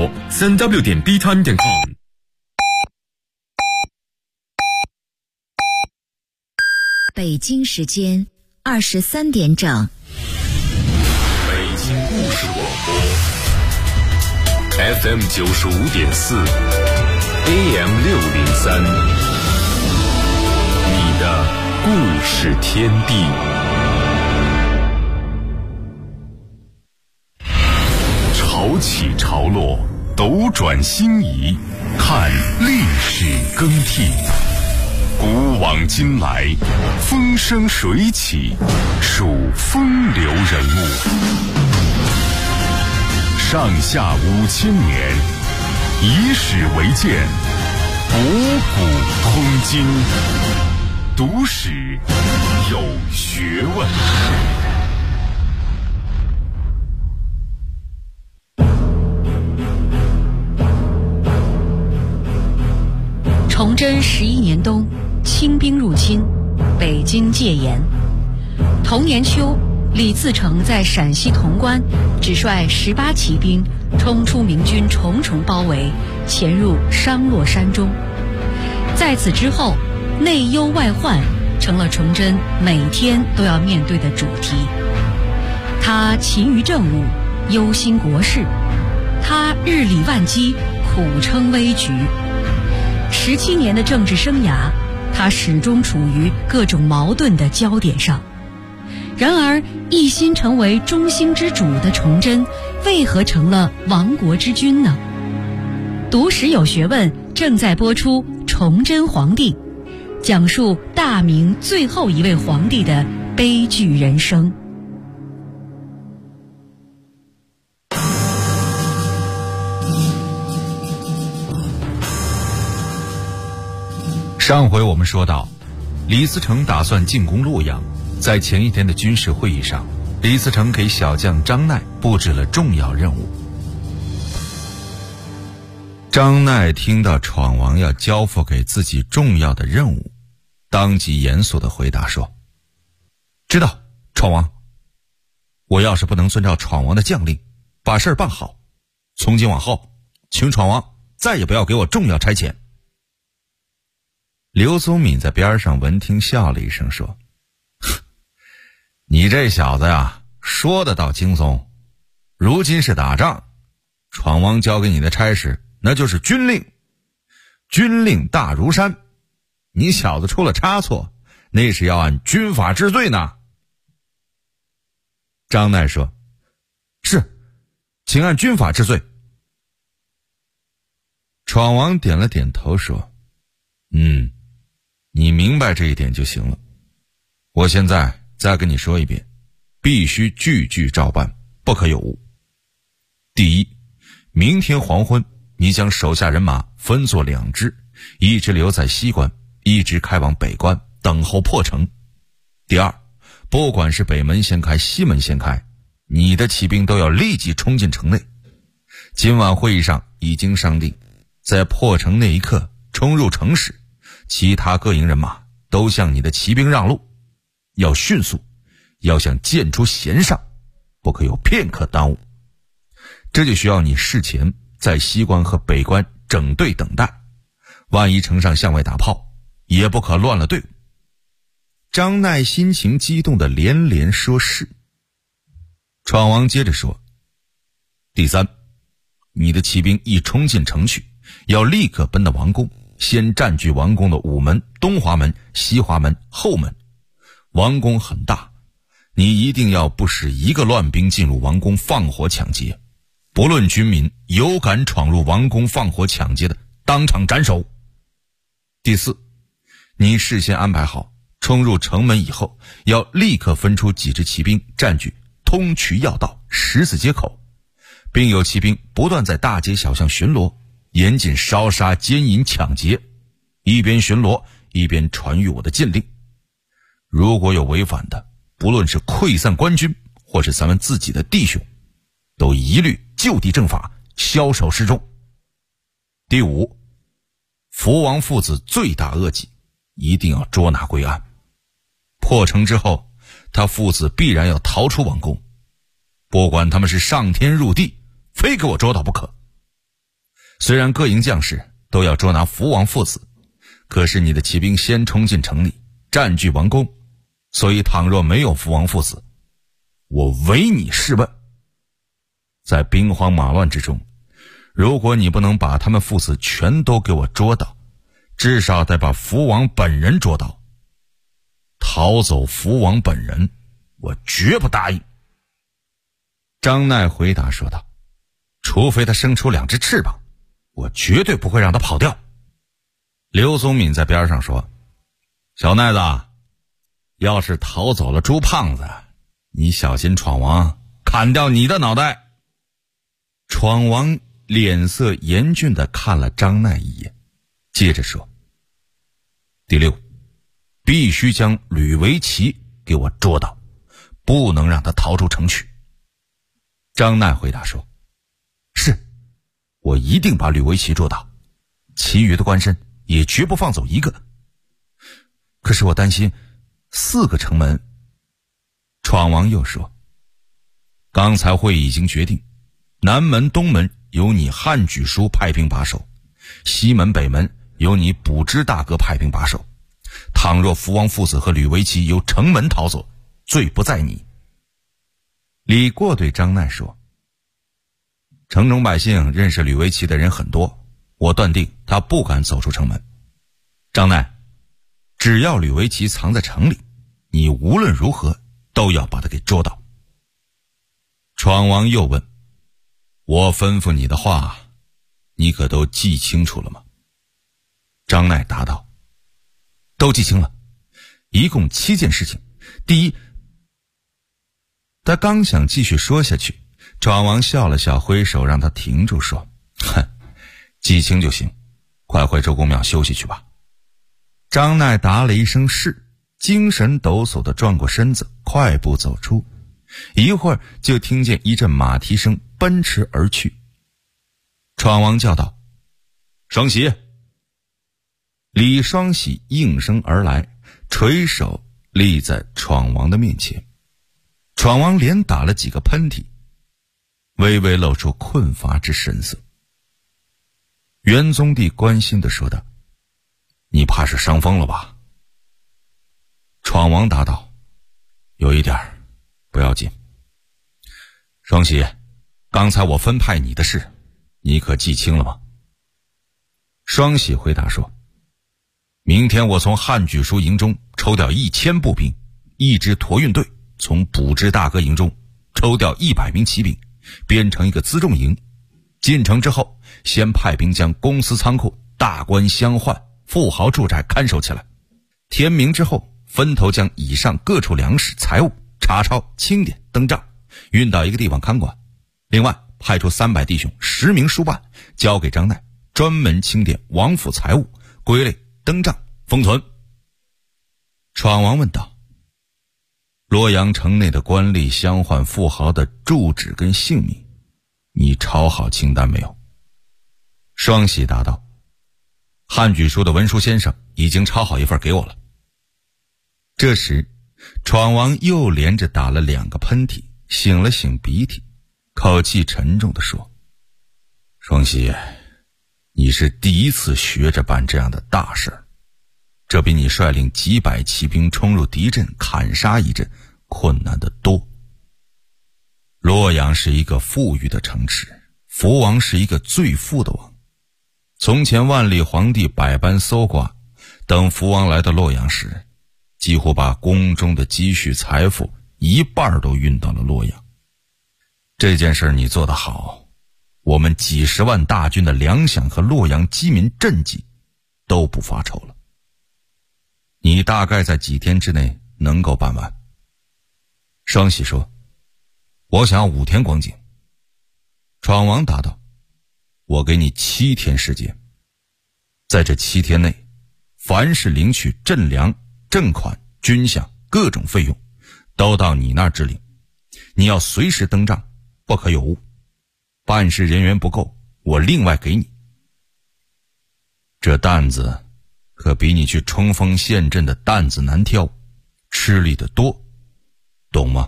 播3w.btime.com。 北京时间23点整。 北京故事广播 FM 95.4 AM 603，你的故事天地。潮起潮落，斗转星移，看历史更替。古往今来，风生水起，数风流人物。上下5000年，以史为鉴，博古通今，读史有学问。 崇祯11年冬，清兵入侵，北京戒严。同年秋，李自成在陕西潼关只率18骑兵冲出明军重重包围，潜入商洛山中。在此之后，内忧外患成了崇祯每天都要面对的主题。他勤于政务，忧心国事，他日理万机，苦撑危局。17年的政治生涯，他始终处于各种矛盾的焦点上。然而，一心成为中兴之主的崇祯，为何成了亡国之君呢？读史有学问正在播出《崇祯皇帝》，讲述大明最后一位皇帝的悲剧人生。 上回我们说到，李自成打算进攻洛阳，在前一天的军事会议上，李自成给小将张鼐布置了重要任务。张鼐听到闯王要交付给自己重要的任务，当即严肃地回答说：“知道，闯王。我要是不能遵照闯王的将令，把事儿办好，从今往后，请闯王再也不要给我重要差遣。”刘宗敏在边上闻听笑了一声说：“你这小子呀，说得倒轻松。如今是打仗，闯王交给你的差事那就是军令，军令大如山，你小子出了差错，那是要按军法治罪呢。”张鼐说：“是，请按军法治罪。”闯王点了点头说：“你明白这一点就行了。我现在再跟你说一遍，必须句句照办，不可有误。第一，明天黄昏，你将手下人马分作2支，一支留在西关，一支开往北关，等候破城。第二，不管是北门先开，西门先开，你的骑兵都要立即冲进城内。今晚会议上已经商定，在破城那一刻冲入城时，其他各营人马都向你的骑兵让路，要迅速，要像箭出弦上，不可有片刻耽误。这就需要你事前在西关和北关整队等待，万一城上向外打炮，也不可乱了队伍。”张鼐心情激动地连连说是。闯王接着说：“第三，你的骑兵一冲进城去，要立刻奔到王宫，先占据王宫的午门、东华门、西华门、后门。王宫很大，你一定要不使一个乱兵进入王宫放火抢劫，不论军民，有敢闯入王宫放火抢劫的，当场斩首。第四，你事先安排好，冲入城门以后，要立刻分出几支骑兵占据通衢要道、十字街口，并有骑兵不断在大街小巷巡逻，严禁烧杀奸淫抢劫，一边巡逻一边传谕我的禁令。如果有违反的，不论是溃散官军或是咱们自己的弟兄，都一律就地正法，枭首示众。第五，福王父子罪大恶极，一定要捉拿归案。破城之后，他父子必然要逃出王宫，不管他们是上天入地，非给我捉到不可。 虽然各营将士都要捉拿福王父子，可是你的骑兵先冲进城里，占据王宫，所以倘若没有福王父子，我唯你是问。在兵荒马乱之中，如果你不能把他们父子全都给我捉到，至少得把福王本人捉到。逃走福王本人，我绝不答应。张奈回答说道，除非他生出2只翅膀，我绝对不会让他跑掉。刘宗敏在边上说，小奈子，要是逃走了朱胖子，你小心闯王砍掉你的脑袋。闯王脸色严峻地看了张奈一眼，接着说，第6，必须将吕维奇给我捉到，不能让他逃出城去。张奈回答说，是，我一定把吕维奇捉到，其余的官绅也绝不放走一个。可是我担心4个城门。闯王又说，刚才会议已经决定，南门东门由你汉举叔派兵把守，西门北门由你卜支大哥派兵把守。倘若福王父子和吕维奇由城门逃走，罪不在你。李过对张奈说，城中百姓认识吕维奇的人很多，我断定他不敢走出城门。张奈，只要吕维奇藏在城里，你无论如何都要把他给捉到。闯王又问，我吩咐你的话，你可都记清楚了吗？张奈答道，都记清了，一共7件事情。第一，他刚想继续说下去，闯王笑了笑，挥手让他停住，说，哼，记清就行，快回周公庙休息去吧。张奈答了一声是，精神抖擞地转过身子，快步走出，一会儿就听见一阵马蹄声奔驰而去。闯王叫道，双喜。李双喜应声而来，垂手立在闯王的面前。闯王连打了几个喷嚏，微微露出困乏之神色。元宗帝关心地说道，你怕是伤风了吧？闯王答道，有一点，不要紧。双喜，刚才我分派你的事，你可记清了吗？双喜回答说，明天我从汉举叔营中抽调1000步兵，1支驼运队从卜支大哥营中抽调100名骑兵，编成一个辎重营。进城之后，先派兵将公司仓库、大官乡宦、富豪住宅看守起来。天明之后，分头将以上各处粮食、财物查抄、清点、登账，运到一个地方看管。另外派出300弟兄10名书办，交给张奈，专门清点王府财物，归类登账封存。闯王问道，洛阳城内的官吏、乡宦、富豪的住址跟姓名，你抄好清单没有？双喜答道，汉举叔的文书先生已经抄好一份给我了。这时闯王又连着打了2个喷嚏，擤了擤鼻涕，口气沉重地说，双喜，你是第一次学着办这样的大事，这比你率领几百骑兵冲入敌阵砍杀一阵困难得多。洛阳是一个富裕的城池，福王是一个最富的王。从前万历皇帝百般搜刮，等福王来到洛阳时，几乎把宫中的积蓄财富一半都运到了洛阳。这件事你做得好，我们几10万大军的粮饷和洛阳饥民赈济都不发愁了。你大概在几天之内能够办完？双喜说，我想要5天光景。闯王答道，我给你7天时间，在这7天内，凡是领取赈粮、赈款、军饷各种费用，都到你那儿支领。你要随时登账，不可有误。办事人员不够，我另外给你。这担子可比你去冲锋陷阵的担子难挑，吃力得多，懂吗？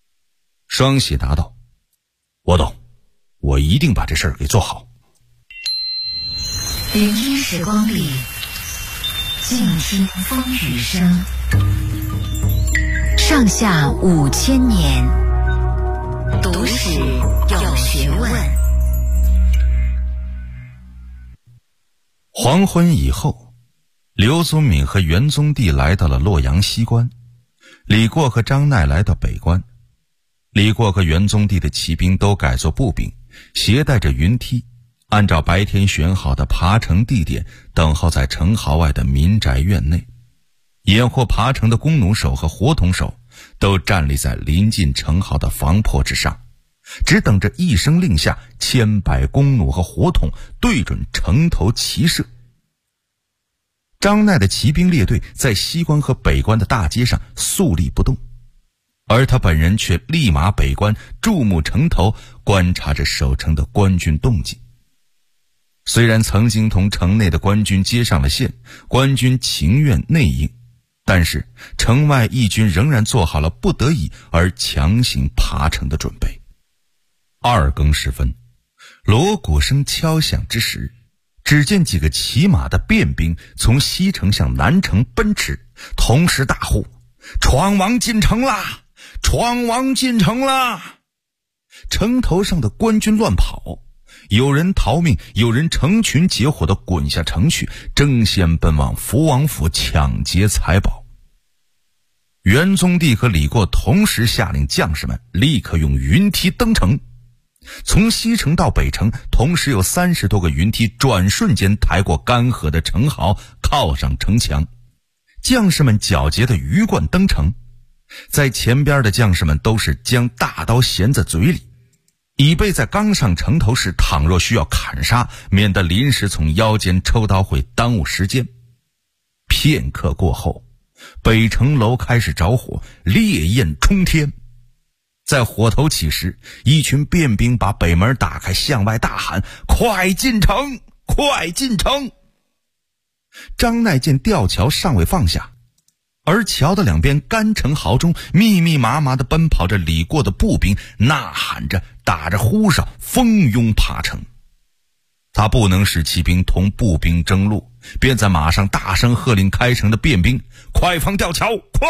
双喜答道，我懂，我一定把这事儿给做好。 聆听时光里，静听风雨声。上下5000年，读史有学问。 黄昏以后，刘宗敏和元宗帝来到了洛阳西关，李过和张鼐来到北关。李过和元宗帝的骑兵都改作步兵，携带着云梯，按照白天选好的爬城地点，等候在城壕外的民宅院内。掩护爬城的弓弩手和火筒手都站立在临近城壕的防坡之上，只等着一声令下，千百弓弩和火筒对准城头齐射。张鼐的骑兵列队在西关和北关的大街上肃立不动，而他本人却立马北关，注目城头，观察着守城的官军动静。虽然曾经同城内的官军接上了线，官军情愿内应，但是城外义军仍然做好了不得已而强行爬城的准备。2更时分，锣鼓声敲响之时，只见几个骑马的便兵从西城向南城奔驰，同时大呼：闯王进城啦！闯王进城啦！城头上的官军乱跑，有人逃命，有人成群结伙地滚下城去，争先奔往福王府抢劫财宝。元宗帝和李过同时下令将士们立刻用云梯登城。从西城到北城，同时有30多个云梯转瞬间抬过干涸的城壕，靠上城墙。将士们皎洁的鱼贯登城，在前边的将士们都是将大刀衔在嘴里，以备在刚上城头时倘若需要砍杀，免得临时从腰间抽刀会耽误时间。片刻过后，北城楼开始着火，烈焰冲天。在火头起时，一群便兵把北门打开，向外大喊：快进城，快进城！张鼐见吊桥尚未放下，而桥的两边干城壕中密密麻麻地奔跑着李过的步兵，呐喊着，打着呼哨，蜂拥爬城。他不能使骑兵同步兵争路，便在马上大声喝令开城的便兵：快放吊桥，快！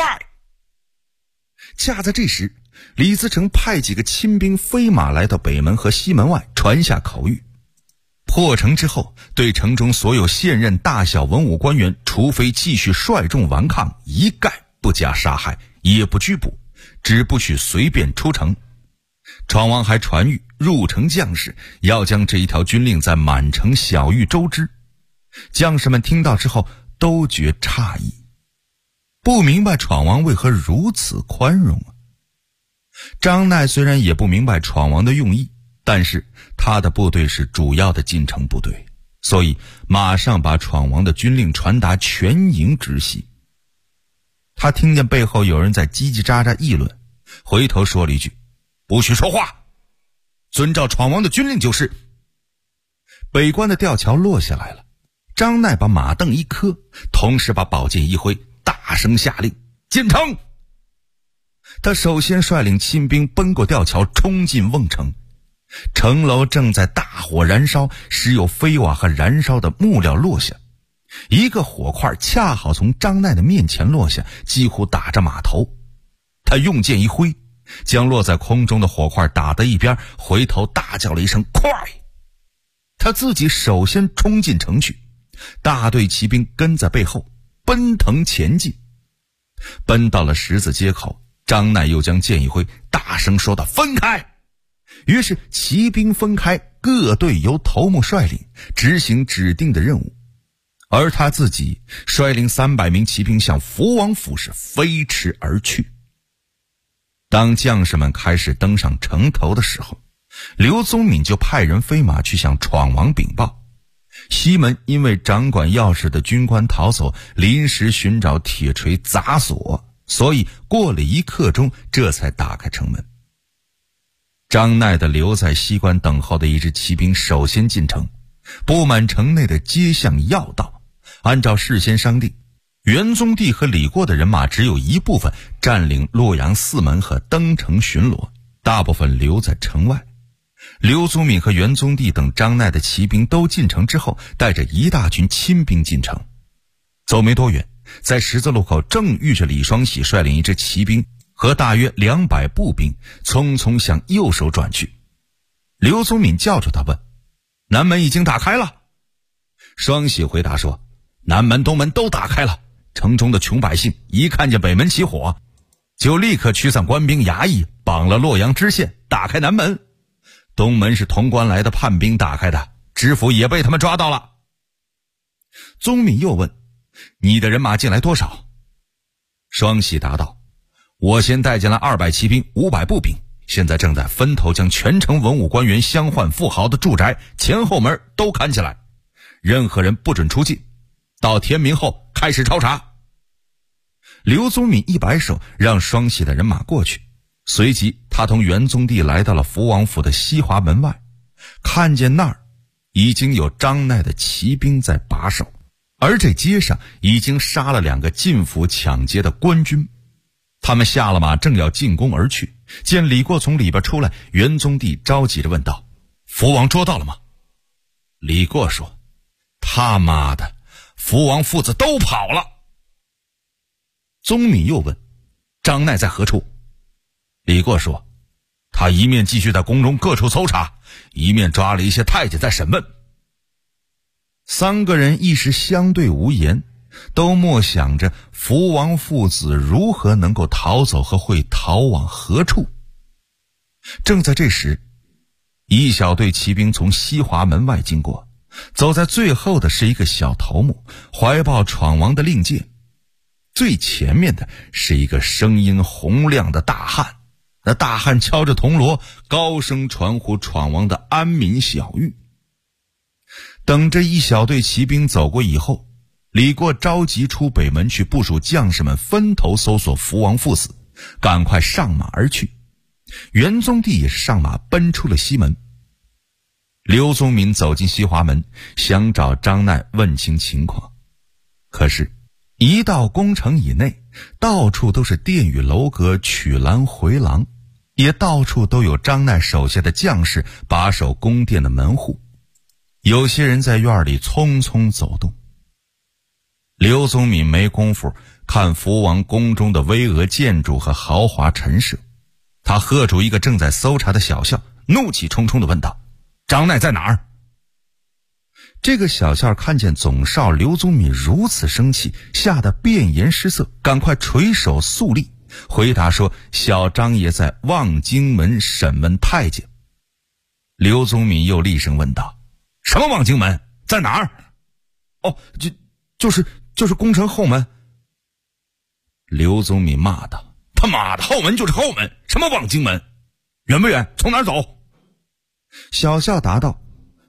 恰在这时，李自成派几个亲兵飞马来到北门和西门外，传下口谕：破城之后，对城中所有现任大小文武官员，除非继续率众顽抗，一概不加杀害，也不拘捕，只不许随便出城。闯王还传谕入城将士要将这一条军令在满城小狱周知。将士们听到之后都觉诧异，不明白闯王为何如此宽容啊。张鼐虽然也不明白闯王的用意，但是他的部队是主要的进城部队，所以马上把闯王的军令传达全营直系。他听见背后有人在叽叽喳喳议论，回头说了一句：不许说话，遵照闯王的军令就是。北关的吊桥落下来了，张鼐把马镫一磕，同时把宝剑一挥，大声下令：进城！他首先率领亲兵奔过吊桥，冲进瓮城。城楼正在大火燃烧，时有飞瓦和燃烧的木料落下，一个火块恰好从张鼐的面前落下，几乎打着马头。他用剑一挥，将落在空中的火块打得一边，回头大叫了一声：快！他自己首先冲进城去，大队骑兵跟在背后奔腾前进。奔到了十字街口，张鼐又将剑一挥，大声说道：分开！于是骑兵分开，各队由头目率领，执行指定的任务。而他自己率领300名骑兵向福王府是飞驰而去。当将士们开始登上城头的时候，刘宗敏就派人飞马去向闯王禀报。西门因为掌管钥匙的军官逃走，临时寻找铁锤砸锁，所以过了1刻钟，这才打开城门。张鼐的留在西关等候的一支骑兵首先进城，布满城内的街巷要道。按照事先商定，元宗帝和李过的人马只有一部分占领洛阳4门和登城巡逻，大部分留在城外。 刘宗敏和袁宗帝等张奈的骑兵都进城之后，带着一大群亲兵进城。走没多远，在十字路口正遇着李双喜率领一支骑兵和大约200步兵匆匆向右手转去。刘宗敏叫住他问：南门已经打开了？双喜回答说：南门东门都打开了，城中的穷百姓一看见北门起火，就立刻驱散官兵衙役，绑了洛阳知县，打开南门。东门是潼关来的叛兵打开的，知府也被他们抓到了。宗敏又问：你的人马进来多少？双喜答道：我先带进来200骑兵500步兵，现在正在分头将全城文武官员乡宦富豪的住宅前后门都看起来，任何人不准出进，到天明后开始抄查。刘宗敏一摆手，让双喜的人马过去。随即他同袁宗帝来到了福王府的西华门外，看见那儿已经有张奈的骑兵在把守，而这街上已经杀了2个进府抢劫的官军。他们下了马，正要进宫而去，见李过从里边出来，袁宗帝着急着问道：福王捉到了吗？李过说：他妈的，福王父子都跑了。宗敏又问：张奈在何处？李过说：他一面继续在宫中各处搜查，一面抓了一些太监在审问。3个人一时相对无言，都默想着福王父子如何能够逃走和会逃往何处。正在这时，一小队骑兵从西华门外经过，走在最后的是一个小头目，怀抱闯王的令箭。最前面的是一个声音洪亮的大汉，那大汉敲着铜锣，高声传呼闯王的安民小谕。等这一小队骑兵走过以后，李过着急出北门去部署将士们分头搜索福王父子，赶快上马而去。袁宗帝也是上马奔出了西门。刘宗敏走进西华门，想找张奈问清情况，可是一到宫城以内，到处都是殿宇楼阁、曲栏回廊，也到处都有张奈手下的将士把守宫殿的门户。有些人在院里匆匆走动。刘宗敏没工夫看福王宫中的巍峨建筑和豪华陈设，他喝住一个正在搜查的小校，怒气冲冲地问道：张奈在哪儿？这个小校看见总少刘宗敏如此生气，吓得变颜失色，赶快垂手肃立，回答说：小张爷在望京门审问太监。刘宗敏又厉声问道：什么望京门？在哪儿？哦，就是宫城后门。刘宗敏骂道：他妈的，后门就是后门，什么望京门？远不远？从哪儿走？小校答道：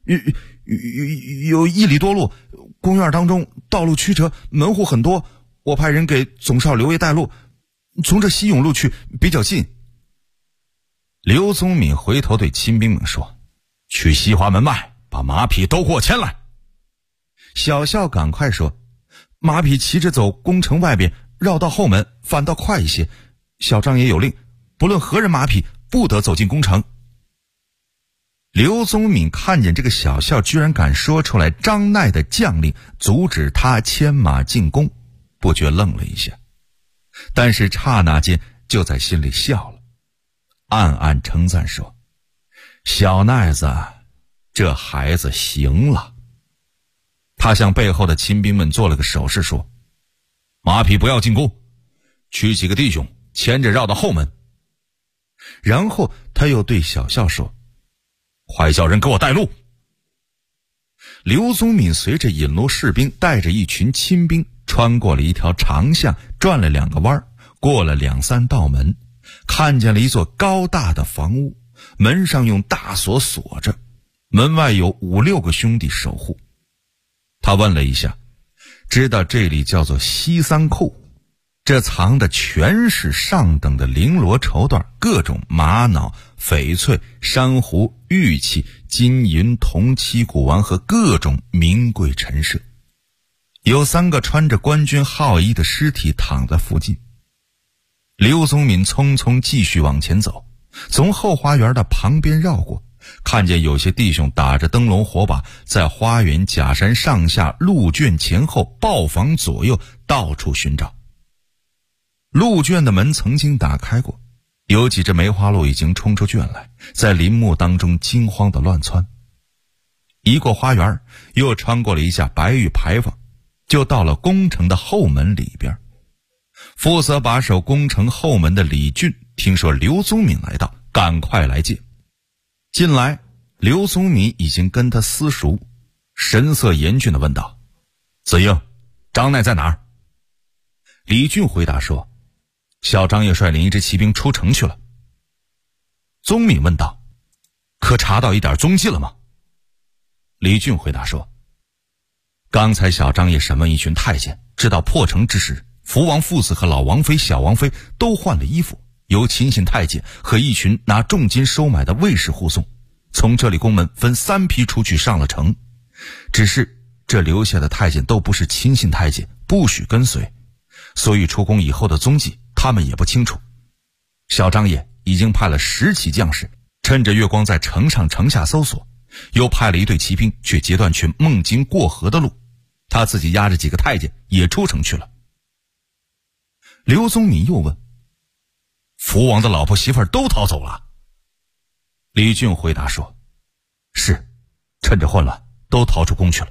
有1里多路，宫院当中道路曲折，门户很多，我派人给总少刘爷带路，从这西甬路去比较近。刘宗敏回头对亲兵们说：去西华门外，把马匹都给我牵来。小校赶快说：马匹骑着走宫城外边，绕到后门，反倒快一些。小张也有令，不论何人马匹，不得走进宫城。刘宗敏看见这个小校居然敢说出来张奈的将令阻止他牵马进宫，不觉愣了一下，但是刹那间就在心里笑了，暗暗称赞说：小奈子，这孩子行了。他向背后的亲兵们做了个手势，说：马匹不要进宫，取几个弟兄牵着绕到后门。然后他又对小校说：快叫人给我带路。刘宗敏随着引路士兵带着一群亲兵穿过了一条长巷，转了2个弯，过了2、3道门，看见了一座高大的房屋，门上用大锁锁着，门外有5、6个兄弟守护。他问了一下，知道这里叫做西三库，这藏的全是上等的绫罗绸缎，各种玛瑙、翡翠、珊瑚、玉器、金银铜漆古玩和各种名贵陈设。有3个穿着官军号衣的尸体躺在附近。刘宗敏匆匆继续往前走，从后花园的旁边绕过， 看见有些弟兄打着灯笼火把，在花园、假山上下、鹿圈前后、豹房左右到处寻找。鹿圈的门曾经打开过，有几只梅花鹿已经冲出圈来，在林木当中惊慌地乱窜。一过花园，又穿过了一下白玉牌坊，就到了宫城的后门里边。负责把守宫城后门的李俊听说刘宗敏来到，赶快来见。进来，刘宗敏已经跟他私熟，神色严峻地问道：子英，张奈在哪儿？李俊回答说：小张也率领一支骑兵出城去了。宗敏问道：可查到一点踪迹了吗？李俊回答说：刚才小张也审问一群太监，知道破城之时，福王父子和老王妃、小王妃都换了衣服，由亲信太监和一群拿重金收买的卫士护送，从这里宫门分3批出去上了城。只是这留下的太监都不是亲信太监，不许跟随，所以出宫以后的踪迹他们也不清楚。小张也已经派了10骑将士，趁着月光在城上城下搜索，又派了一队骑兵去截断群孟津过河的路，他自己押着几个太监也出城去了。刘宗敏又问：福王的老婆媳妇儿都逃走了？李俊回答说：是，趁着混乱都逃出宫去了。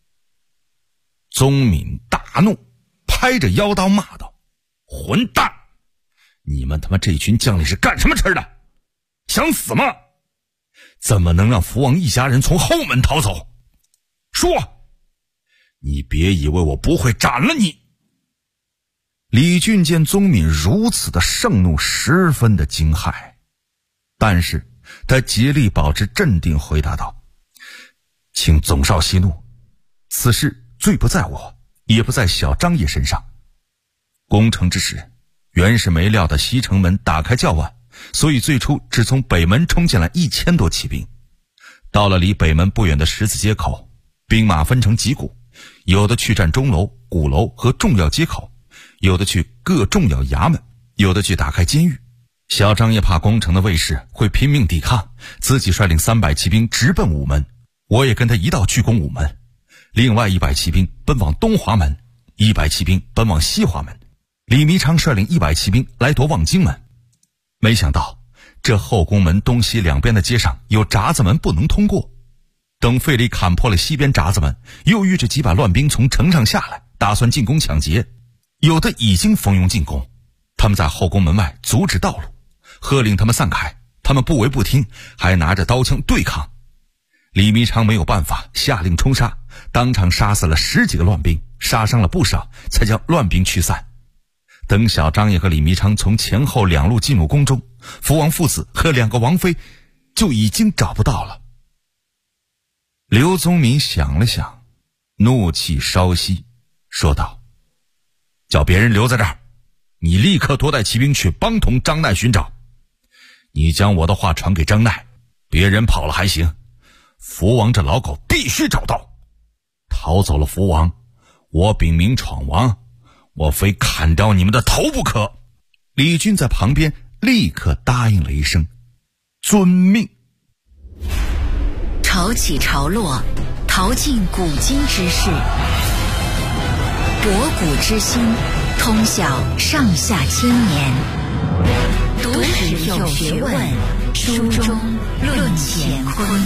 宗敏大怒，拍着腰刀骂道：混蛋，你们他妈这群将领是干什么吃的？想死吗？怎么能让福王一家人从后门逃走？说，你别以为我不会斩了你。李俊见宗敏如此的盛怒，十分的惊骇，但是他竭力保持镇定，回答道：请总少息怒，此事罪不在我，也不在小张爷身上。攻城之时，原是没料到西城门打开较晚，所以最初只从北门冲进来1000多骑兵。到了离北门不远的十字街口，兵马分成几股，有的去占钟楼、鼓楼和重要街口，有的去各重要衙门，有的去打开监狱。小张也怕攻城的卫士会拼命抵抗，自己率领300骑兵直奔午门，我也跟他一道去攻午门。另外100骑兵奔往东华门，100骑兵奔往西华门。李弥昌率领100骑兵来夺望京门。没想到这后宫门东西两边的街上有闸子门不能通过，等费力砍破了西边闸子门，又遇着几把乱兵从城上下来，打算进攻抢劫。有的已经蜂拥进攻，他们在后宫门外阻止道路，喝令他们散开，他们不为不听，还拿着刀枪对抗。李弥昌没有办法，下令冲杀，当场杀死了10几个乱兵，杀伤了不少，才将乱兵驱散。等小张爷和李弥昌从前后2路进入宫中，福王父子和2个王妃就已经找不到了。刘宗敏想了想，怒气稍息，说道：叫别人留在这儿，你立刻多带骑兵去帮同张奈寻找。你将我的话传给张奈，别人跑了还行，福王这老狗必须找到。逃走了福王，我秉明闯王，我非砍掉你们的头不可。李军在旁边立刻答应了一声：遵命。 潮起潮落，淘尽古今之事，博古之今，通晓上下千年。读史有学问，书中论乾坤。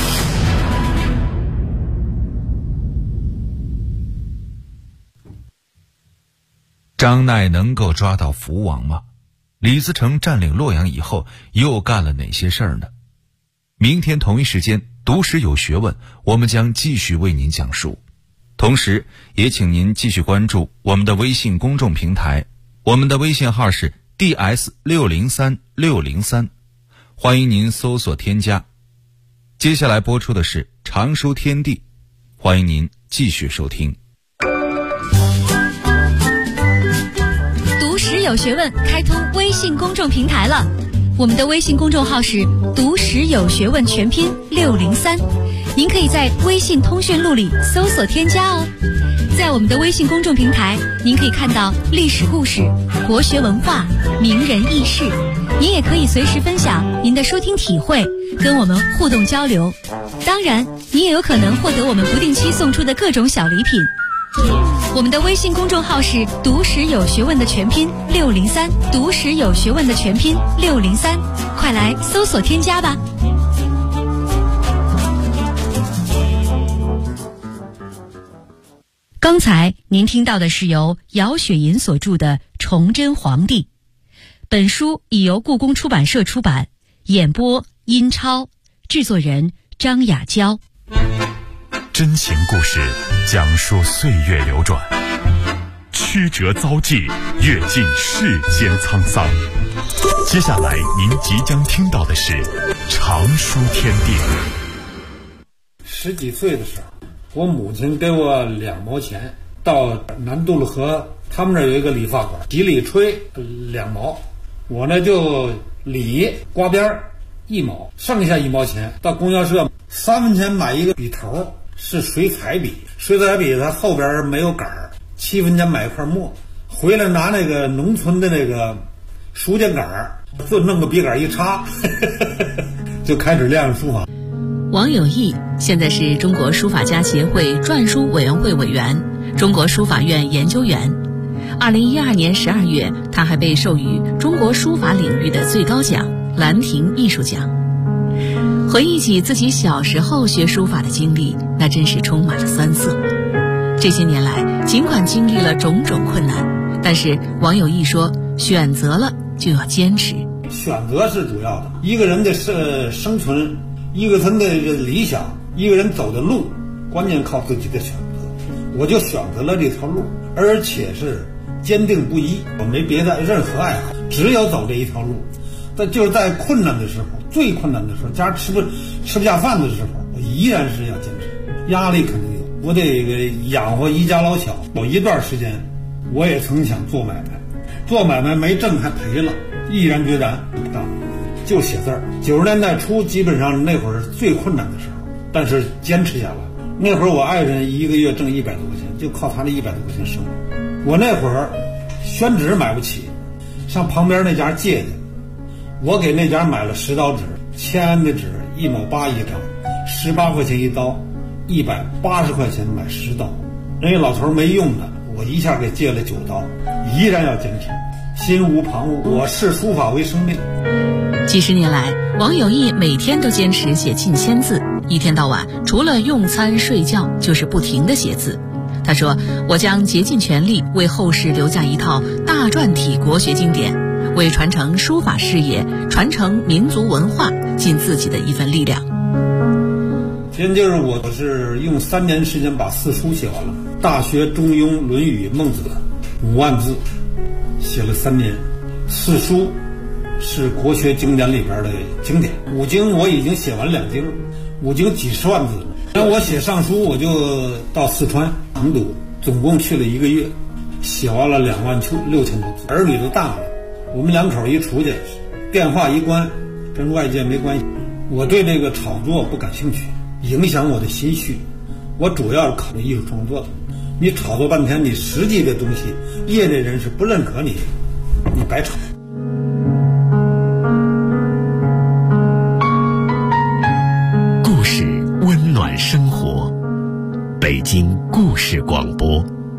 张奈能够抓到福王吗？李自成占领洛阳以后又干了哪些事儿呢？明天同一时间，读史有学问，我们将继续为您讲述。同时也请您继续关注我们的微信公众平台，我们的微信号是 DS603603，欢迎您搜索添加。接下来播出的是常书天地，欢迎您继续收听。 读史有学问开通微信公众平台了，我们的微信公众号是读史有学问全拼603，您可以在微信通讯录里搜索添加哦。在我们的微信公众平台，您可以看到历史故事、国学文化、名人轶事， 您也可以随时分享您的收听体会，跟我们互动交流。当然，你也有可能获得我们不定期送出的各种小礼品。我们的微信公众号是“读史有学问”的全拼603，读史有学问的全拼603，快来搜索添加吧。刚才您听到的是由姚雪银所著的《崇祯皇帝》，本书已由故宫出版社出版，演播殷超，制作人张雅娇。 真情故事讲述岁月流转，曲折遭际，阅尽世间沧桑。接下来您即将听到的是常书天地。 10几岁的时候，我母亲给我2毛钱，到南渡路河他们那儿有一个理发馆，洗理吹2毛，我呢就理刮边1毛，剩下1毛钱到供销社3分钱买一个笔头，是水彩笔，水彩笔它后边没有杆儿，7分钱买一块墨，回来拿那个农村的那个书架杆儿，就弄个笔杆一插就开始练书法。 王有义现在是中国书法家协会篆书委员会委员、中国书法院研究员。2012年12月，他还被授予中国书法领域的最高奖兰亭艺术奖。回忆起自己小时候学书法的经历，那真是充满了酸涩。这些年来，尽管经历了种种困难，但是王有义说，选择了就要坚持。 选择是主要的，一个人的生存，一个人的理想，一个人走的路，关键靠自己的选择。我就选择了这条路，而且是坚定不移，我没别的任何爱好，只有走这一条路。但就是在困难的时候，最困难的时候，家吃不下饭的时候，我依然是要坚持。压力肯定有，我得养活一家老小。有一段时间，我也曾想做买卖，做买卖没挣还赔了，毅然决然不当，就写字儿。90年代初，基本上那会儿是最困难的时候，但是坚持下来。那会儿我爱人一个月挣100多块钱，就靠他那100多块钱生活。我那会儿宣纸买不起，上旁边那家借去。我给那家买了10刀纸，签的纸1毛8一张，18块钱一刀，180块钱买10刀。人家老头没用的，我一下给借了9刀，依然要坚持，心无旁骛。我视书法为生命。 几十年来，王有义每天都坚持写近1000字，一天到晚除了用餐睡觉就是不停地写字。他说，我将竭尽全力为后世留下一套大篆体国学经典，为传承书法事业、传承民族文化尽自己的一份力量。 今天就是我是用3年时间把4书写完了，《大学》《中庸》《论语》《孟子》5万字，写了3年。4书是国学经典里边的经典，5经我已经写完2经，5经几十万字。然后我写上书，我就到四川成都，总共去了1个月，写完了26000多字。儿女都大了，我们2口一出去，电话一关，跟外界没关系。我对这个炒作不感兴趣，影响我的心绪。我主要是考虑艺术创作的。你炒作半天，你实际的东西，业内人士不认可你，你白炒。 故事温暖生活，北京故事广播。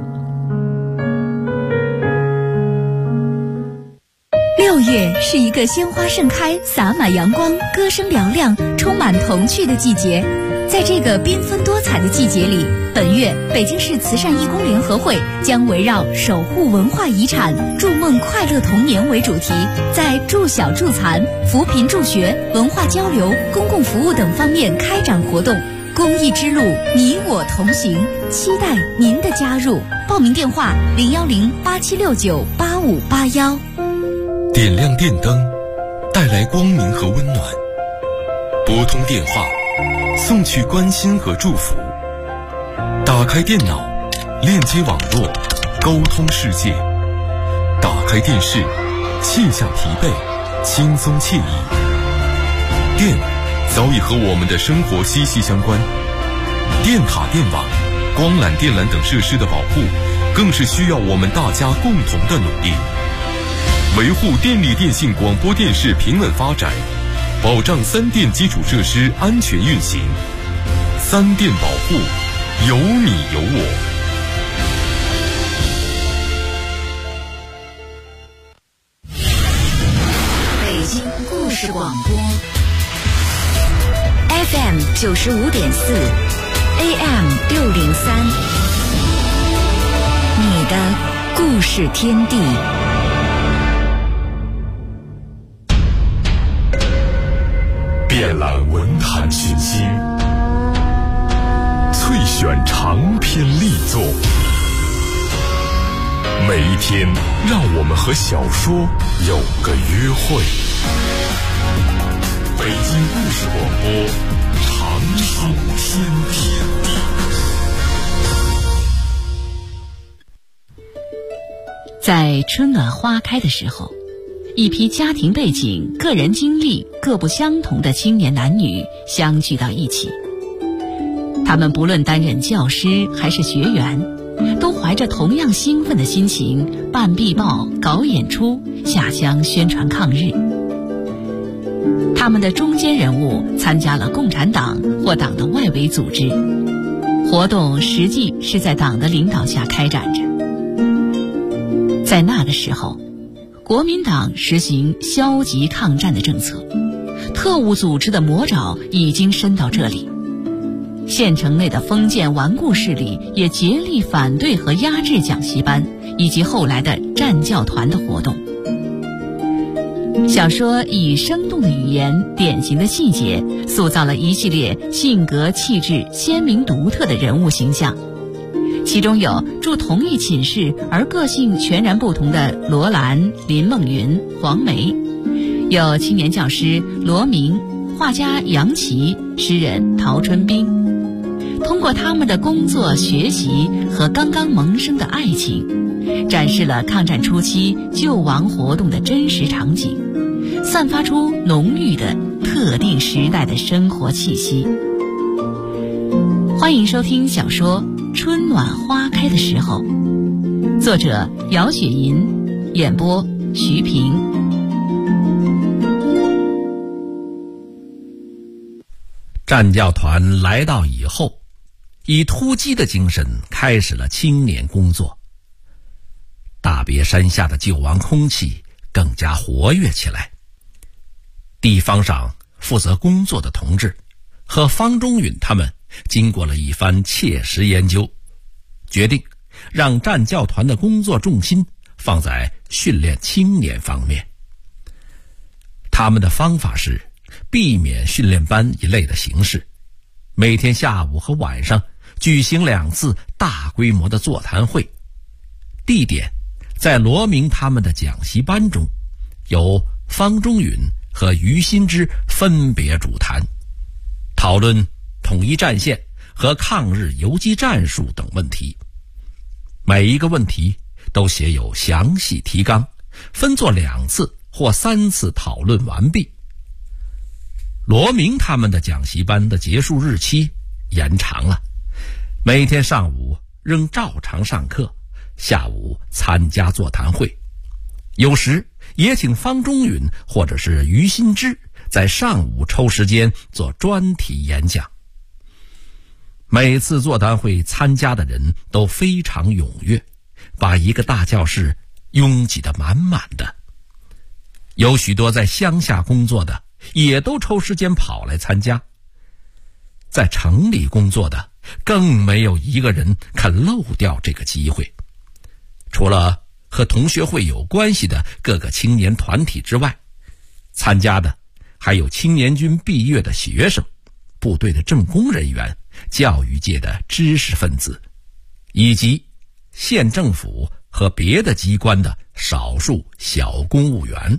6月是一个鲜花盛开、洒满阳光、歌声嘹亮、充满童趣的季节。在这个缤纷多彩的季节里，本月北京市慈善义工联合会将围绕守护文化遗产、筑梦快乐童年为主题，在助小助残、扶贫助学、文化交流、公共服务等方面开展活动。公益之路，你我同行，期待您的加入。报名电话010-8769-8581。 点亮电灯，带来光明和温暖；拨通电话，送去关心和祝福；打开电脑，链接网络，沟通世界；打开电视，卸下疲惫，轻松惬意。电早已和我们的生活息息相关，电塔、电网、光缆、电缆等设施的保护，更是需要我们大家共同的努力。 维护电力电信广播电视平稳发展，保障三电基础设施安全运行。三电保护，有你有我。 北京故事广播 FM 95.4 AM 603，你的故事天地。 遍览文坛群星，萃选长篇力作，每一天让我们和小说有个约会。北京故事广播，长寿天地。 在春暖花开的时候，一批家庭背景、个人经历各不相同的青年男女相聚到一起。他们不论担任教师还是学员，都怀着同样兴奋的心情办壁报、搞演出、下乡宣传抗日。他们的中坚人物参加了共产党或党的外围组织，活动实际是在党的领导下开展着。在那个时候，国民党实行消极抗战的政策，特务组织的魔爪已经伸到这里。县城内的封建顽固势力也竭力反对和压制讲习班以及后来的战教团的活动。小说以生动的语言、典型的细节，塑造了一系列性格气质鲜明独特的人物形象。其中有住同一寝室而个性全然不同的罗兰、林梦云、黄梅，有青年教师罗明、画家杨琦、诗人陶春冰。通过他们的工作、学习和刚刚萌生的爱情，展示了抗战初期救亡活动的真实场景，散发出浓郁的特定时代的生活气息。欢迎收听小说《春暖花开的时候》，作者姚雪银，演播徐平。 战教团来到以后，以突击的精神开始了青年工作。大别山下的救亡空气更加活跃起来。地方上负责工作的同志和方中允他们经过了一番切实研究，决定让战教团的工作重心放在训练青年方面。他们的方法是避免训练班一类的形式，每天下午和晚上举行2次大规模的座谈会，地点在罗明他们的讲习班中，由方中允和于新之分别主谈，讨论统一战线和抗日游击战术等问题。每一个问题都写有详细提纲，分作2次或3次讨论完毕。罗明他们的讲习班的结束日期延长了，每天上午仍照常上课，下午参加座谈会，有时也请方中允或者是于新之在上午抽时间做专题演讲。每次座谈会参加的人都非常踊跃，把一个大教室拥挤得满满的。有许多在乡下工作的也都抽时间跑来参加，在城里工作的更没有一个人肯漏掉这个机会。除了和同学会有关系的各个青年团体之外，参加的还有青年军毕业的学生、部队的政工人员、教育界的知识分子，以及县政府和别的机关的少数小公务员。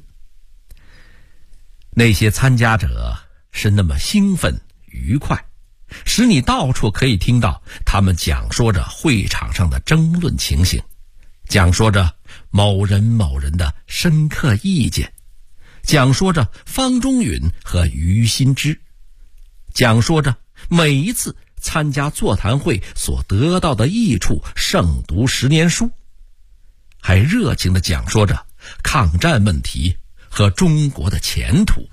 那些参加者是那么兴奋愉快，使你到处可以听到他们讲说着会场上的争论情形，讲说着某人某人的深刻意见，讲说着方中允和于新之，讲说着每一次参加座谈会所得到的益处，胜读10年书，还热情地讲说着抗战问题和中国的前途。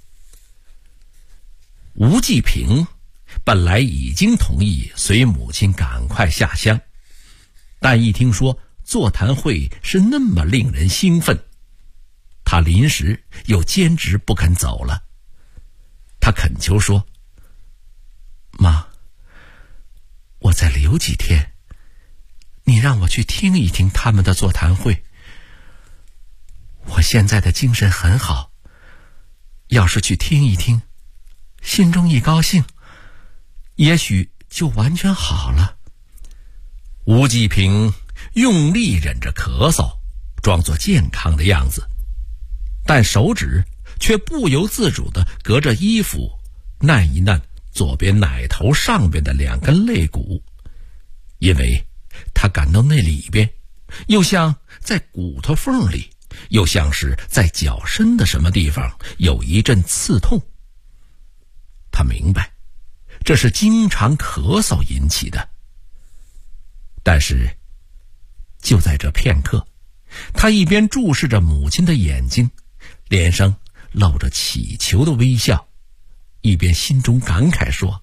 吴季平本来已经同意随母亲赶快下乡，但一听说座谈会是那么令人兴奋，他临时又坚持不肯走了。他恳求说：“妈，我再留几天，你让我去听一听他们的座谈会。我现在的精神很好，要是去听一听，心中一高兴，也许就完全好了。”吴季平用力忍着咳嗽，装作健康的样子，但手指却不由自主地隔着衣服按一按左边奶头上边的2根肋骨，因为他感到那里边又像在骨头缝里，又像是在脚深的什么地方有一阵刺痛。他明白这是经常咳嗽引起的，但是就在这片刻，他一边注视着母亲的眼睛，脸上露着乞求的微笑，一边心中感慨说：“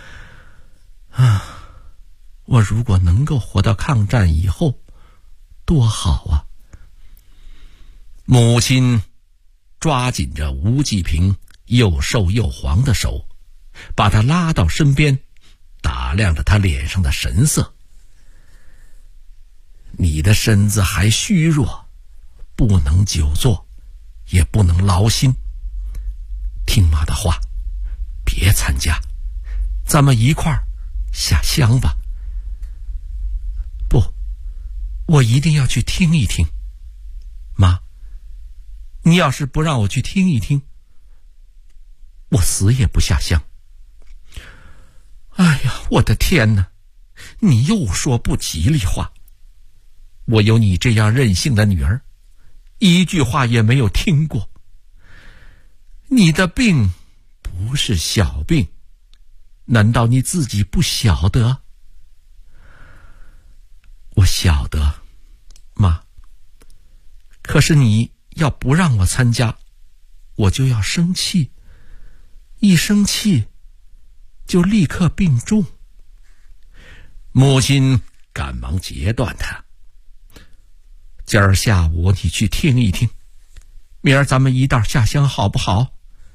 我如果能够活到抗战以后，多好啊！”母亲抓紧着吴季平又瘦又黄的手，把他拉到身边，打量着他脸上的神色。你的身子还虚弱，不能久坐，也不能劳心。听妈的话，别参加，咱们一块儿下乡吧。不，我一定要去听一听。妈，你要是不让我去听一听，我死也不下乡。哎呀，我的天哪，你又说不吉利话。我有你这样任性的女儿，一句话也没有听过。你的病不是小病，难道你自己不晓得？我晓得，妈。可是你要不让我参加，我就要生气，一生气就立刻病重。母亲赶忙截断他：今儿下午你去听一听，明儿咱们一道下乡好不好？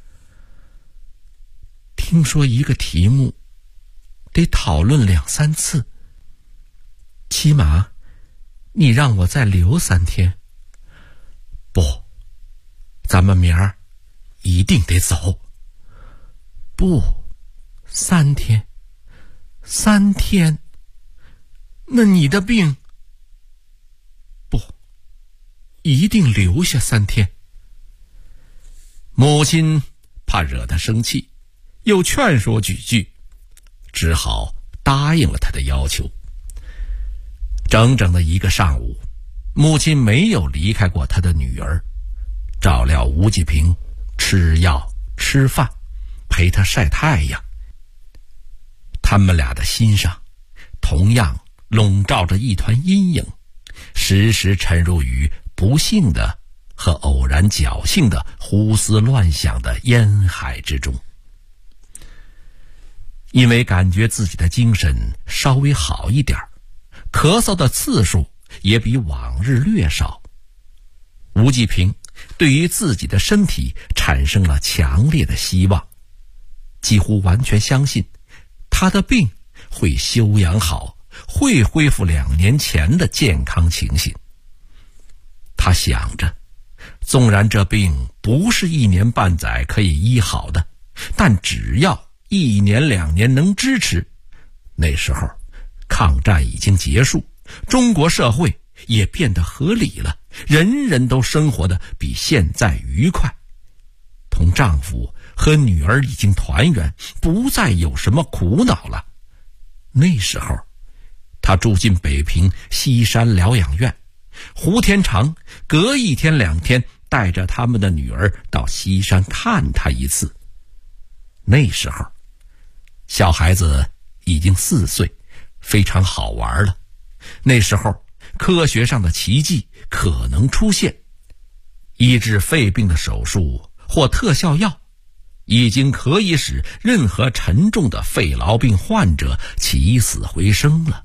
听说一个题目得讨论2、3次，起码你让我再留3天。不，咱们明儿一定得走。不，3天，3天，那你的病……不，一定留下3天。母亲怕惹他生气，又劝说几句，只好答应了他的要求。整整的1个上午，母亲没有离开过她的女儿，照料吴季平吃药吃饭，陪他晒太阳。他们俩的心上同样笼罩着一团阴影，时时沉入于不幸的和偶然侥幸的胡思乱想的烟海之中。因为感觉自己的精神稍微好一点，咳嗽的次数也比往日略少，吴季平对于自己的身体产生了强烈的希望，几乎完全相信他的病会休养好，会恢复2年前的健康情形。他想着，纵然这病不是1年半载可以医好的，但只要1年2年能支持，那时候抗战已经结束，中国社会也变得合理了，人人都生活得比现在愉快。同丈夫和女儿已经团圆，不再有什么苦恼了。那时候他住进北平西山疗养院，胡天长隔1天2天带着他们的女儿到西山看他一次。那时候小孩子已经4岁，非常好玩了。那时候科学上的奇迹可能出现， 医治肺病的手术或特效药已经可以使任何沉重的肺痨病患者起死回生了。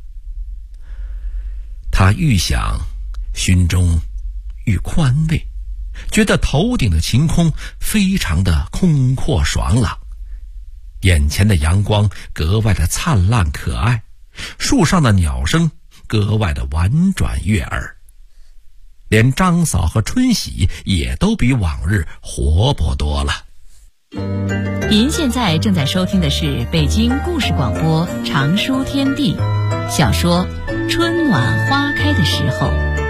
他愈想，心中愈宽慰，觉得头顶的晴空非常的空阔爽朗，眼前的阳光格外的灿烂可爱，树上的鸟声格外的婉转悦耳，连张嫂和春喜也都比往日活泼多了。 您现在正在收听的是北京故事广播长书天地小说《春暖花开的时候》。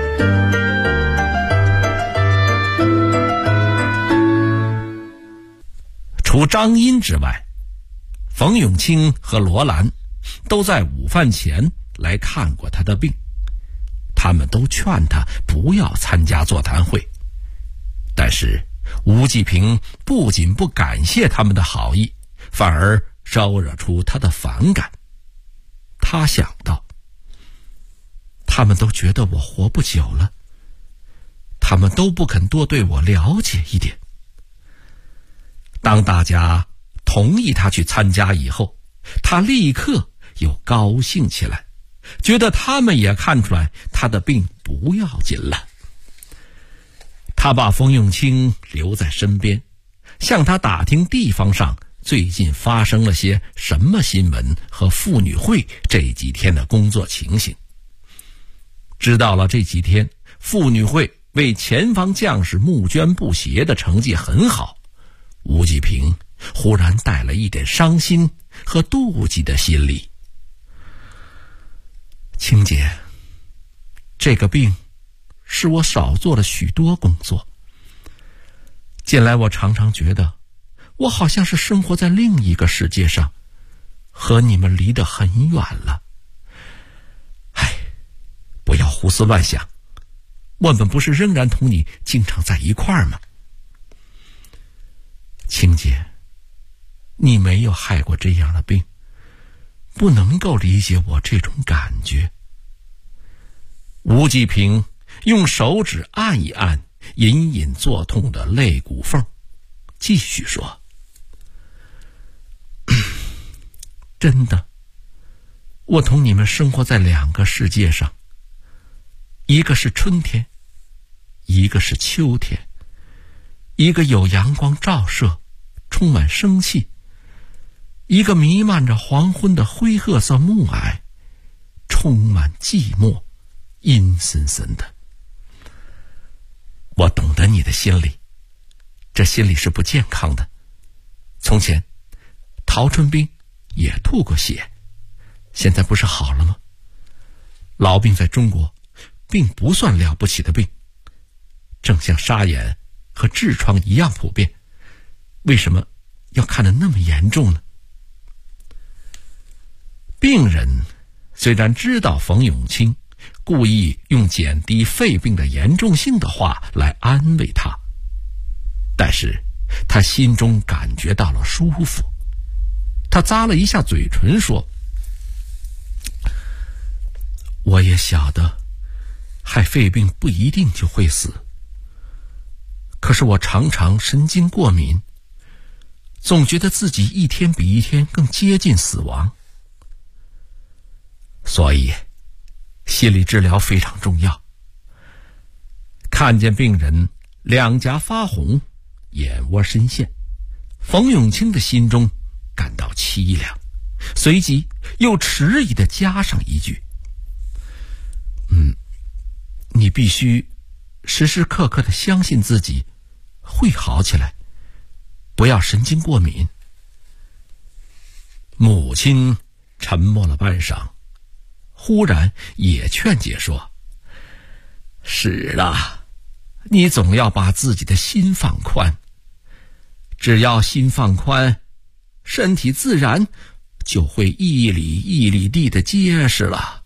除张英之外，冯永清和罗兰都在午饭前来看过他的病，他们都劝他不要参加座谈会，但是吴继平不仅不感谢他们的好意，反而招惹出他的反感。他想到，他们都觉得我活不久了，他们都不肯多对我了解一点。当大家同意他去参加以后，他立刻又高兴起来，觉得他们也看出来他的病不要紧了。他把冯永清留在身边，向他打听地方上最近发生了些什么新闻和妇女会这几天的工作情形。知道了这几天妇女会为前方将士募捐布鞋的成绩很好，吴继平忽然带了一点伤心和妒忌的心理。青姐，这个病使我少做了许多工作，近来我常常觉得我好像是生活在另一个世界上，和你们离得很远了。不要胡思乱想，我们不是仍然同你经常在一块儿吗？青姐，你没有害过这样的病，不能够理解我这种感觉。吴继平用手指按一按隐隐作痛的肋骨缝，继续说，真的，我同你们生活在两个世界上，一个是春天，一个是秋天，一个有阳光照射，充满生气，一个弥漫着黄昏的灰褐色暮霭，充满寂寞，阴森森的。我懂得你的心理，这心理是不健康的。从前陶春冰也吐过血，现在不是好了吗？痨病在中国并不算了不起的病，正像沙眼和痔疮一样普遍，为什么要看得那么严重呢？病人虽然知道冯永清故意用减低肺病的严重性的话来安慰他，但是他心中感觉到了舒服。他咂了一下嘴唇说，我也晓得害肺病不一定就会死，可是我常常神经过敏，总觉得自己一天比一天更接近死亡，所以心理治疗非常重要。看见病人两颊发红，眼窝深陷，冯永清的心中感到凄凉，随即又迟疑地加上一句，你必须时时刻刻地相信自己会好起来，不要神经过敏。母亲沉默了半晌，忽然也劝解说，是啦，你总要把自己的心放宽，只要心放宽，身体自然就会一里一里地的结实了。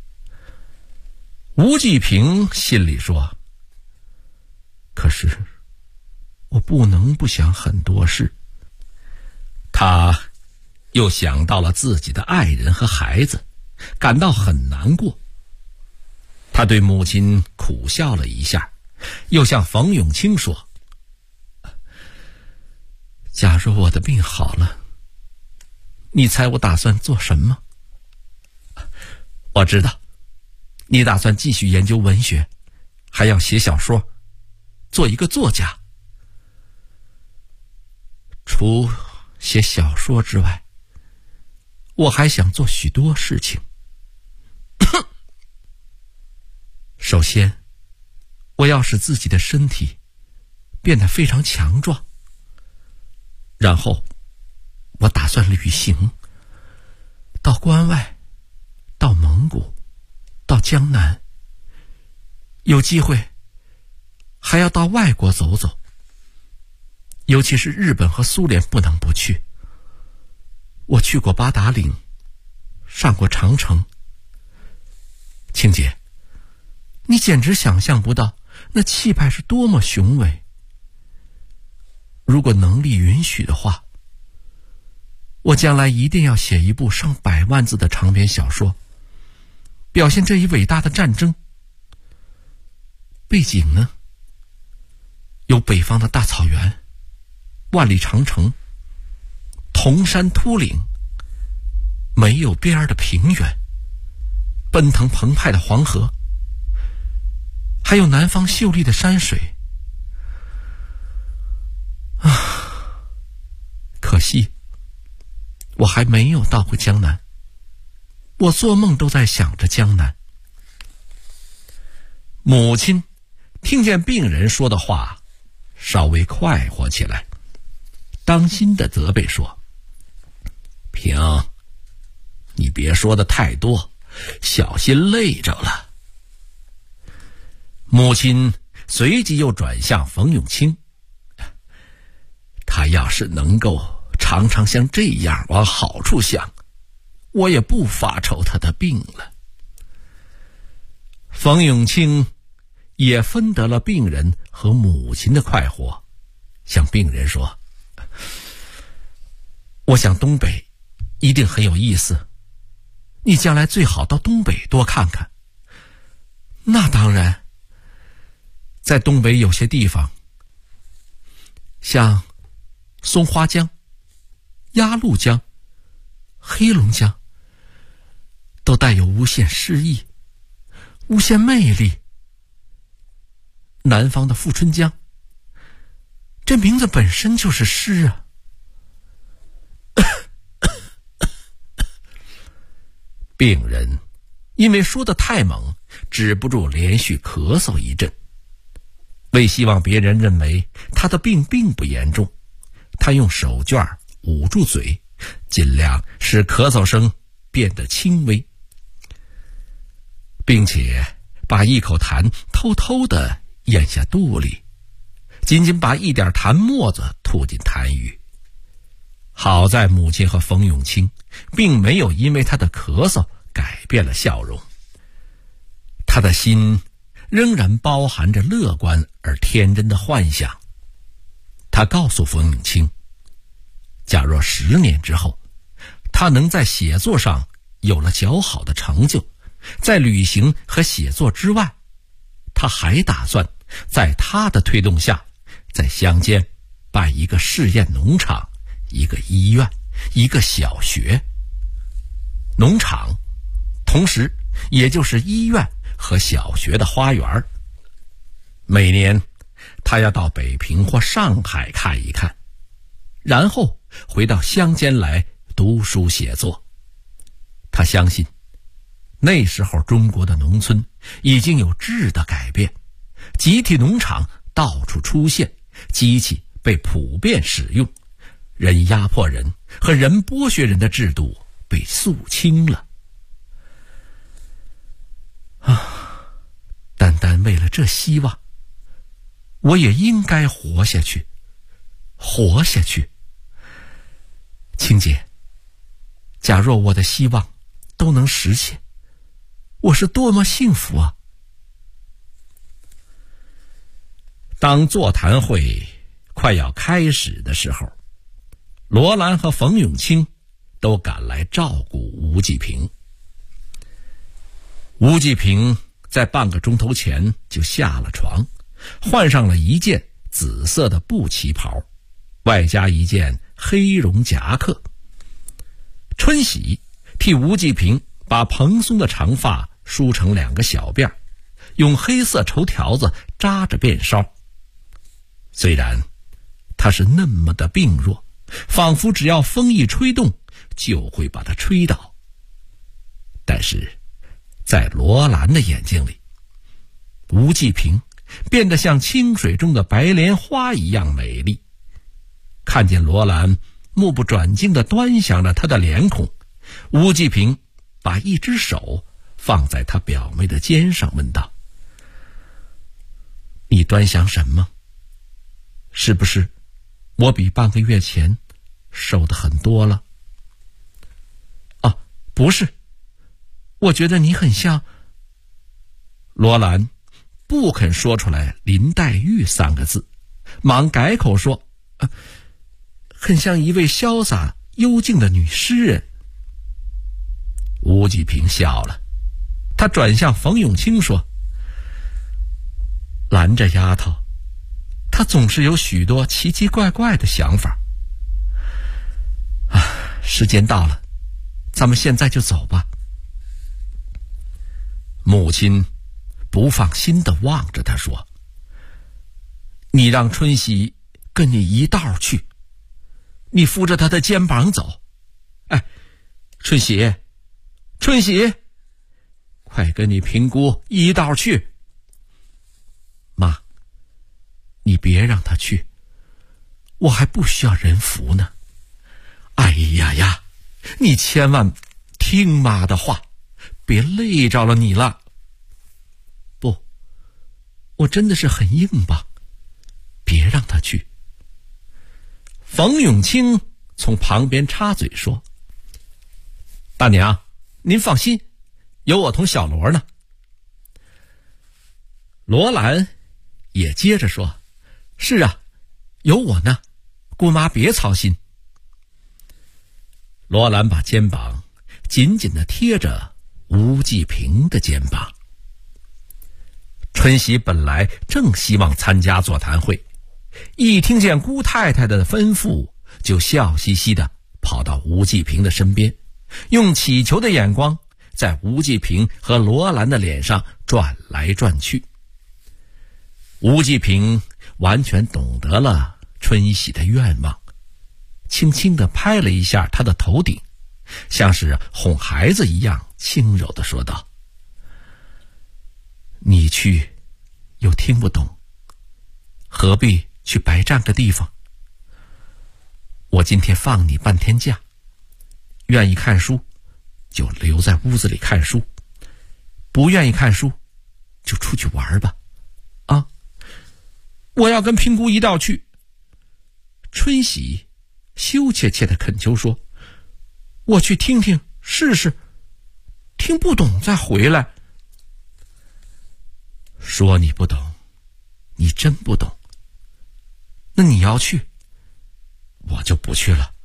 吴继平心里说，可是我不能不想很多事。他又想到了自己的爱人和孩子，感到很难过。他对母亲苦笑了一下， 又向冯永清说：“假如我的病好了，你猜我打算做什么？”我知道，你打算继续研究文学，还要写小说，做一个作家。除写小说之外，我还想做许多事情。首先，我要使自己的身体变得非常强壮。然后，我打算旅行，到关外，到蒙古，到江南，有机会还要到外国走走，尤其是日本和苏联不能不去。我去过八达岭，上过长城。青姐，你简直想象不到那气派是多么雄伟。如果能力允许的话，我将来一定要写一部上100万字的长篇小说，表现这一伟大的战争。背景呢，有北方的大草原，万里长城，铜山秃岭，没有边儿的平原，奔腾澎湃的黄河，还有南方秀丽的山水。可惜我还没有到过江南，我做梦都在想着江南。母亲听见病人说的话，稍微快活起来，当心地责备说：“平，你别说的太多，小心累着了。”母亲随即又转向冯永清：“他要是能够常常像这样往好处想，我也不发愁他的病了。”冯永清也分得了病人和母亲的快活，向病人说：“我想东北一定很有意思，你将来最好到东北多看看。”“那当然，在东北有些地方，像松花江、鸭绿江、黑龙江，都带有无限诗意、无限魅力。南方的富春江，这名字本身就是诗啊。”病人因为说得太猛，止不住连续咳嗽一阵。为希望别人认为他的病并不严重，他用手绢捂住嘴，尽量使咳嗽声变得轻微，并且把一口痰偷偷地咽下肚里，仅仅把一点痰沫子吐进痰盂。好在母亲和冯永清并没有因为他的咳嗽改变了笑容，他的心仍然包含着乐观而天真的幻想。他告诉冯永清，假若10年之后，他能在写作上有了较好的成就，在旅行和写作之外，他还打算在他的推动下，在乡间办一个试验农场，一个医院，一个小学。农场同时也就是医院和小学的花园。每年他要到北平或上海看一看，然后回到乡间来读书写作。他相信那时候中国的农村已经有质的改变，集体农场到处出现，机器被普遍使用，人压迫人和人剥削人的制度被肃清了。单单为了这希望，我也应该活下去，活下去。青姐，假若我的希望都能实现，我是多么幸福啊！当座谈会快要开始的时候，罗兰和冯永清都赶来照顾吴继平。吴继平在半个钟头前就下了床， 换上了一件紫色的布旗袍，外加一件黑绒夹克。春喜替吴继平把蓬松的长发梳成2个小辫，用黑色绸条子扎着辫梢。虽然他是那么的病弱，仿佛只要风一吹动就会把他吹倒，但是在罗兰的眼睛里，吴继平变得像清水中的白莲花一样美丽。看见罗兰目不转睛地端详着他的脸孔，吴继平把一只手放在他表妹的肩上，问道：你端详什么？是不是我比半个月前瘦得很多了？啊，不是，我觉得你很像……罗兰不肯说出来林黛玉3个字，忙改口说：很像一位潇洒幽静的女诗人。吴继平笑了，他转向冯永清说：兰这丫头，她总是有许多奇奇怪怪的想法。时间到了，咱们现在就走吧。母亲不放心地望着他说：你让春喜跟你一道去，你扶着他的肩膀走。哎，春喜，春喜，快跟你平姑一道去。妈，你别让他去，我还不需要人扶呢。哎呀呀，你千万听妈的话，别累着了你了。不，我真的是很硬吧，别让他去。冯永清从旁边插嘴说：大娘，您放心，有我同小罗呢。罗兰也接着说：是啊，有我呢，姑妈别操心。罗兰把肩膀紧紧地贴着吴继平的肩膀。春喜本来正希望参加座谈会，一听见姑太太的吩咐，就笑嘻嘻地跑到吴继平的身边，用乞求的眼光在吴继平和罗兰的脸上转来转去。吴继平完全懂得了春喜的愿望，轻轻地拍了一下他的头顶，像是哄孩子一样轻柔地说道：你去又听不懂，何必去白占个地方？我今天放你半天假，愿意看书就留在屋子里看书，不愿意看书就出去玩吧。啊，我要跟平姑一道去。春喜羞怯怯地恳求说：我去听听试试，听不懂再回来。说你不懂，你真不懂。那你要去，我就不去了。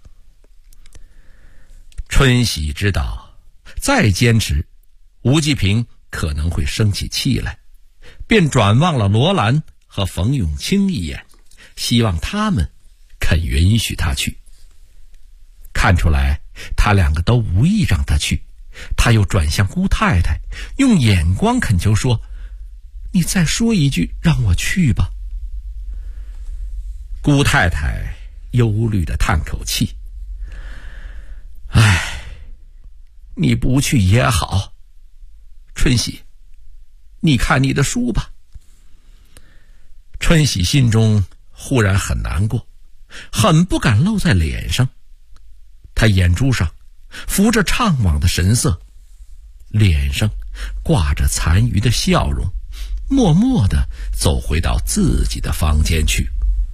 春喜知道再坚持，吴继平可能会生起气来，便转望了罗兰和冯永清一眼，希望他们肯允许他去。看出来他2个都无意让他去，他又转向姑太太，用眼光恳求说：你再说一句让我去吧。姑太太忧虑地叹口气：唉，你不去也好。春喜，你看你的书吧。春喜心中忽然很难过，很不敢露在脸上。他眼珠上浮着怅惘的神色，脸上挂着残余的笑容，默默地走回到自己的房间去。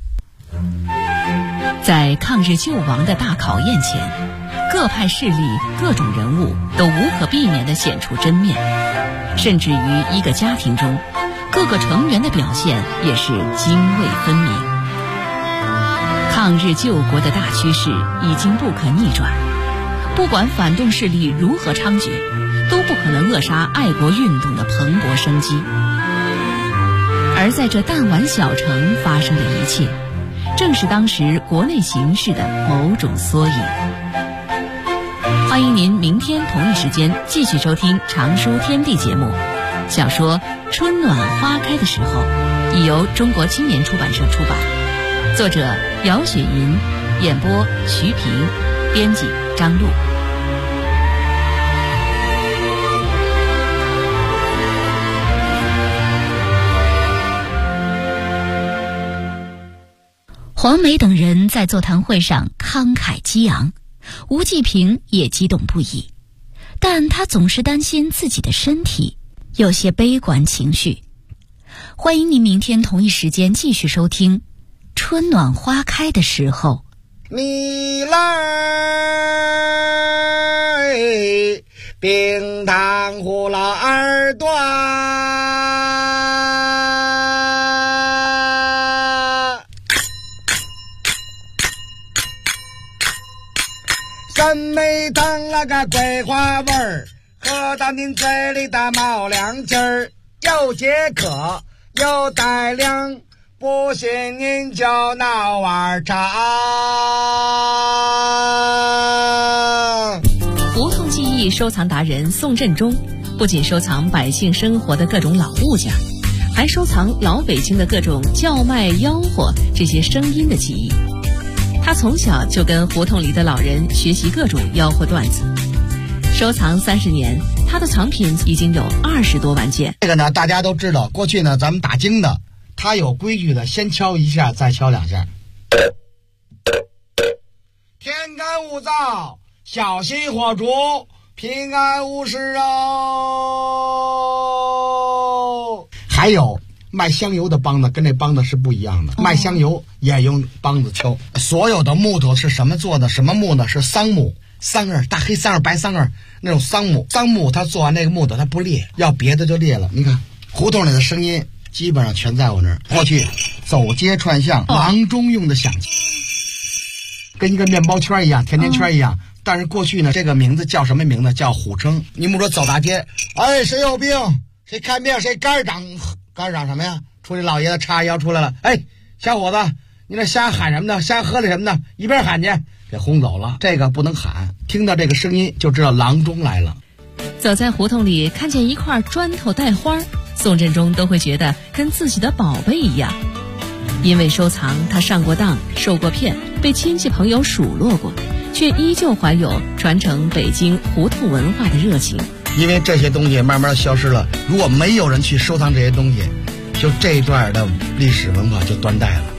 在抗日救亡的大考验前，各派势力、各种人物都无可避免地显出真面，甚至于一个家庭中，各个成员的表现也是泾渭分明。抗日救国的大趋势已经不可逆转，不管反动势力如何猖獗，都不可能扼杀爱国运动的蓬勃生机。 而在这弹丸小城发生的一切，正是当时国内形势的某种缩影。欢迎您明天同一时间继续收听《常书天地》节目。小说《春暖花开的时候》已由中国青年出版社出版，作者姚雪银，演播徐平，编辑张璐。 黄梅等人在座谈会上慷慨激昂，吴季平也激动不已，但他总是担心自己的身体，有些悲观情绪。欢迎您明天同一时间继续收听《春暖花开的时候》。 你来，冰糖葫芦耳朵，真没当那个桂花味儿，喝到您嘴里的冒凉劲儿，又解渴又带凉，不信您就闹碗茶。 胡同记忆收藏达人宋振中不仅收藏百姓生活的各种老物件，还收藏老北京的各种叫卖吆喝这些声音的记忆。他从小就跟胡同里的老人学习各种吆喝段子，收藏30年，他的藏品已经有20多万件。 这个呢，大家都知道，过去呢，咱们打更的，他有规矩的，先敲一下，再敲2下。天干物燥，小心火烛，平安无事哦。还有卖香油的梆子跟这梆子是不一样的，卖香油也用梆子敲。所有的木头是什么做的？什么木呢？是桑木，桑叶，大黑桑叶、白桑叶那种桑木。桑木它做完那个木头它不裂，要别的就裂了。你看胡同里的声音基本上全在我那儿。过去走街串巷，郎中用的响器，跟一个面包圈一样，甜甜圈一样。但是过去呢，这个名字叫什么名字？叫虎称。你们说走大街，哎，谁有病？谁看病？谁肝长？肝长什么呀？出去老爷子叉腰出来了，哎，小伙子，你那瞎喊什么呢？瞎喝的什么呢？一边喊去，给轰走了。这个不能喊，听到这个声音就知道郎中来了。 走在胡同里，看见一块砖头带花，宋振中都会觉得跟自己的宝贝一样。因为收藏，他上过当，受过骗，被亲戚朋友数落过，却依旧怀有传承北京胡同文化的热情。 因为这些东西慢慢消失了，如果没有人去收藏这些东西，就这一段的历史文化就断代了。